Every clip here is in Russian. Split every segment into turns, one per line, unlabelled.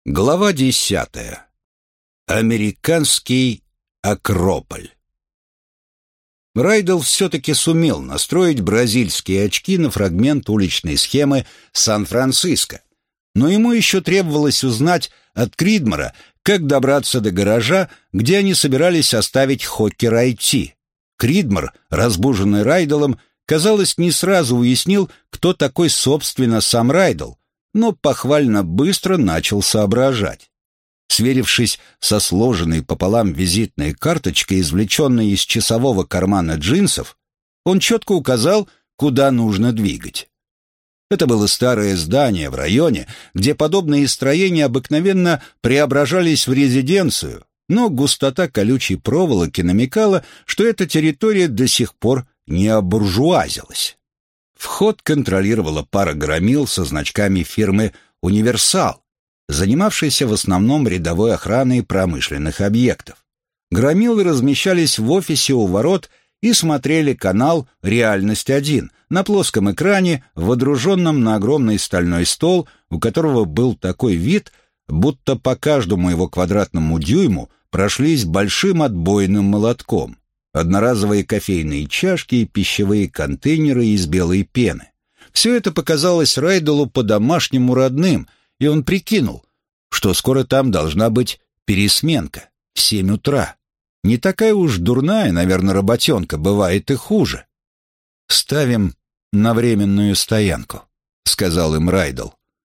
Глава 10. Американский Акрополь. Райдел все-таки сумел настроить бразильские очки на фрагмент уличной схемы Сан-Франциско, но ему еще требовалось узнать от Кридмора, как добраться до гаража, где они собирались оставить Хокер IT. Кридмор, разбуженный Райделом, казалось, не сразу уяснил, кто такой собственно сам Райдел, но похвально быстро начал соображать. Сверившись со сложенной пополам визитной карточкой, извлеченной из часового кармана джинсов, он четко указал, куда нужно двигать. Это было старое здание в районе, где подобные строения обыкновенно преображались в резиденцию, но густота колючей проволоки намекала, что эта территория до сих пор не обуржуазилась. Вход контролировала пара громил со значками фирмы «Универсал», занимавшейся в основном рядовой охраной промышленных объектов. Громилы размещались в офисе у ворот и смотрели канал «Реальность-1» на плоском экране, водруженном на огромный стальной стол, у которого был такой вид, будто по каждому его квадратному дюйму прошлись большим отбойным молотком. Одноразовые кофейные чашки и пищевые контейнеры из белой пены. Все это показалось Райделу по-домашнему родным, и он прикинул, что скоро там должна быть пересменка в 7 утра. Не такая уж дурная, наверное, работенка, бывает и хуже. «Ставим на временную стоянку», — сказал им Райдел.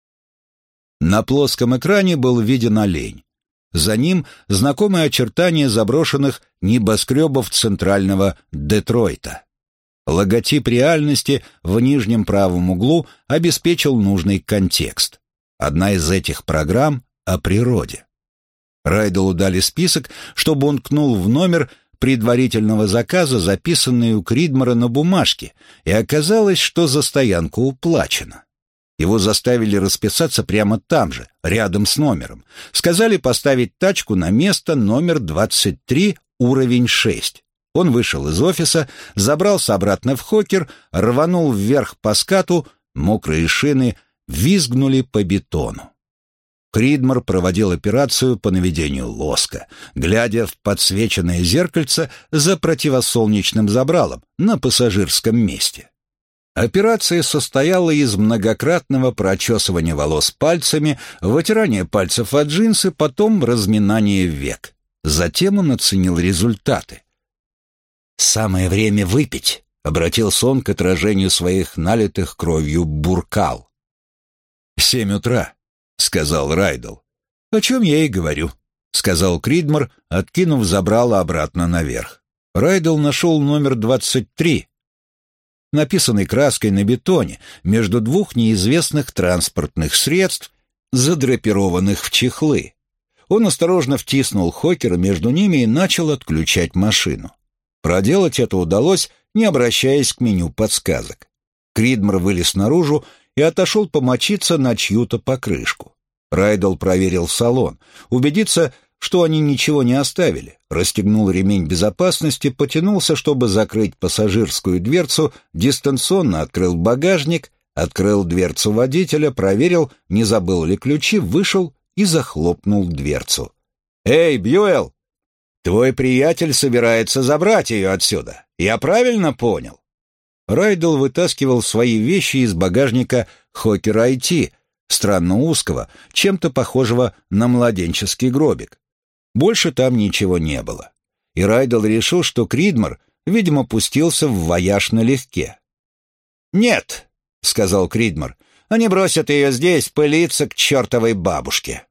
На плоском экране был виден олень. За ним знакомые очертания заброшенных небоскребов центрального Детройта. Логотип реальности в нижнем правом углу обеспечил нужный контекст. Одна из этих программ о природе. Райделу дали список, чтобы он ткнул в номер предварительного заказа, записанный у Кридмора на бумажке, и оказалось, что за стоянку уплачено. Его заставили расписаться прямо там же, рядом с номером. Сказали поставить тачку на место номер 23, уровень 6. Он вышел из офиса, забрался обратно в Хокер, рванул вверх по скату, мокрые шины визгнули по бетону. Кридмор проводил операцию по наведению лоска, глядя в подсвеченное зеркальце за противосолнечным забралом на пассажирском месте. Операция состояла из многократного прочесывания волос пальцами, вытирания пальцев от джинсы, потом разминания век. Затем он оценил результаты. «Самое время выпить», — обратился он к отражению своих налитых кровью буркал. «7 утра», — сказал Райдел. «О чем я и говорю», — сказал Кридмор, откинув забрало обратно наверх. Райдел нашел номер 23, написанный краской на бетоне, между двух неизвестных транспортных средств, задрапированных в чехлы. Он осторожно втиснул Хокера между ними и начал отключать машину. Проделать это удалось, не обращаясь к меню подсказок. Кридмор вылез наружу и отошел помочиться на чью-то покрышку. Райдел проверил салон, убедиться, что они ничего не оставили, расстегнул ремень безопасности, потянулся, чтобы закрыть пассажирскую дверцу, дистанционно открыл багажник, открыл дверцу водителя, проверил, не забыл ли ключи, вышел и захлопнул дверцу. «Эй, Бьюэлл, твой приятель собирается забрать ее отсюда. Я правильно понял?» Райдел вытаскивал свои вещи из багажника Хокер IT, странно узкого, чем-то похожего на младенческий гробик. Больше там ничего не было. И Райдел решил, что Кридмор, видимо, пустился в вояж налегке. «Нет», — сказал Кридмор, — «они бросят ее здесь пылиться к чертовой бабушке».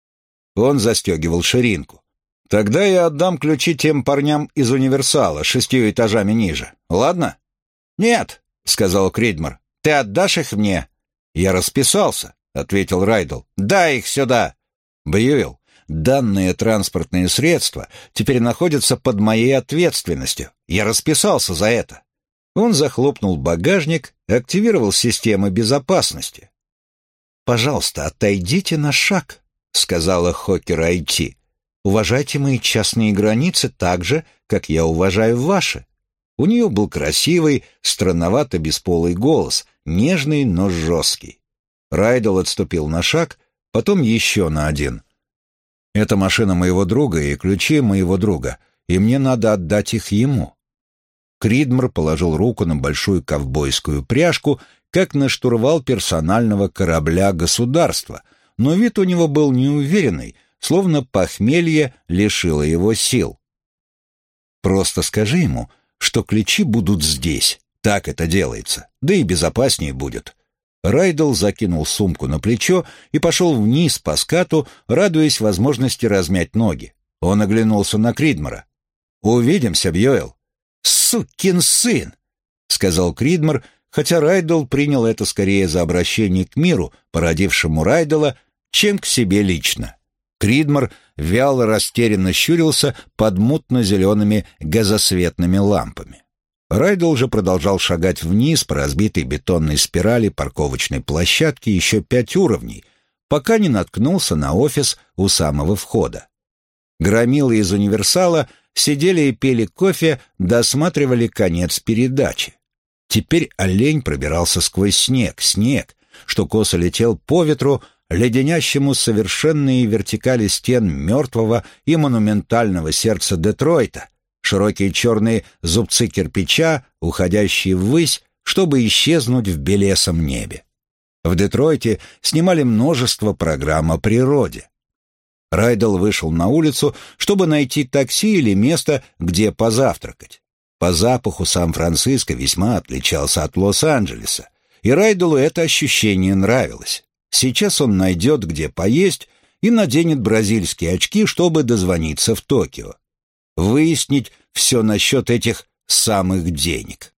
Он застегивал ширинку. «Тогда я отдам ключи тем парням из универсала 6 этажами ниже. Ладно?» «Нет», — сказал Кридмор, — «ты отдашь их мне?» «Я расписался», — ответил Райдел. «Дай их сюда!» «Бьюэлл, данные транспортные средства теперь находятся под моей ответственностью. Я расписался за это». Он захлопнул багажник, активировал системы безопасности. «Пожалуйста, отойдите на шаг», — сказала Хокер IT. «Уважайте мои частные границы так же, как я уважаю ваши». У нее был красивый, странновато бесполый голос, нежный, но жесткий. Райдел отступил на шаг, потом еще на один. «Это машина моего друга и ключи моего друга, и мне надо отдать их ему». Кридмор положил руку на большую ковбойскую пряжку, как на штурвал персонального корабля государства, но вид у него был неуверенный, словно похмелье лишило его сил. «Просто скажи ему, что ключи будут здесь. Так это делается, да и безопаснее будет». Райдл закинул сумку на плечо и пошел вниз по скату, радуясь возможности размять ноги. Он оглянулся на Кридмора. «Увидимся, Бьюэлл». «Сукин сын!» — сказал Кридмор, хотя Райдл принял это скорее за обращение к миру, породившему Райдла, чем к себе лично. Кридмор вяло растерянно щурился под мутно-зелеными газосветными лампами. Райдл же продолжал шагать вниз по разбитой бетонной спирали парковочной площадки еще 5 уровней, пока не наткнулся на офис у самого входа. Громилы из «Универсала» сидели и пили кофе, досматривали конец передачи. Теперь олень пробирался сквозь снег, что косо летел по ветру, леденящему совершенные вертикали стен мертвого и монументального сердца Детройта, широкие черные зубцы кирпича, уходящие ввысь, чтобы исчезнуть в белесом небе. В Детройте снимали множество программ о природе. Райдл вышел на улицу, чтобы найти такси или место, где позавтракать. По запаху Сан-Франциско весьма отличался от Лос-Анджелеса, и Райдлу это ощущение нравилось. Сейчас он найдет, где поесть, и наденет бразильские очки, чтобы дозвониться в Токио. Выяснить все насчет этих самых денег.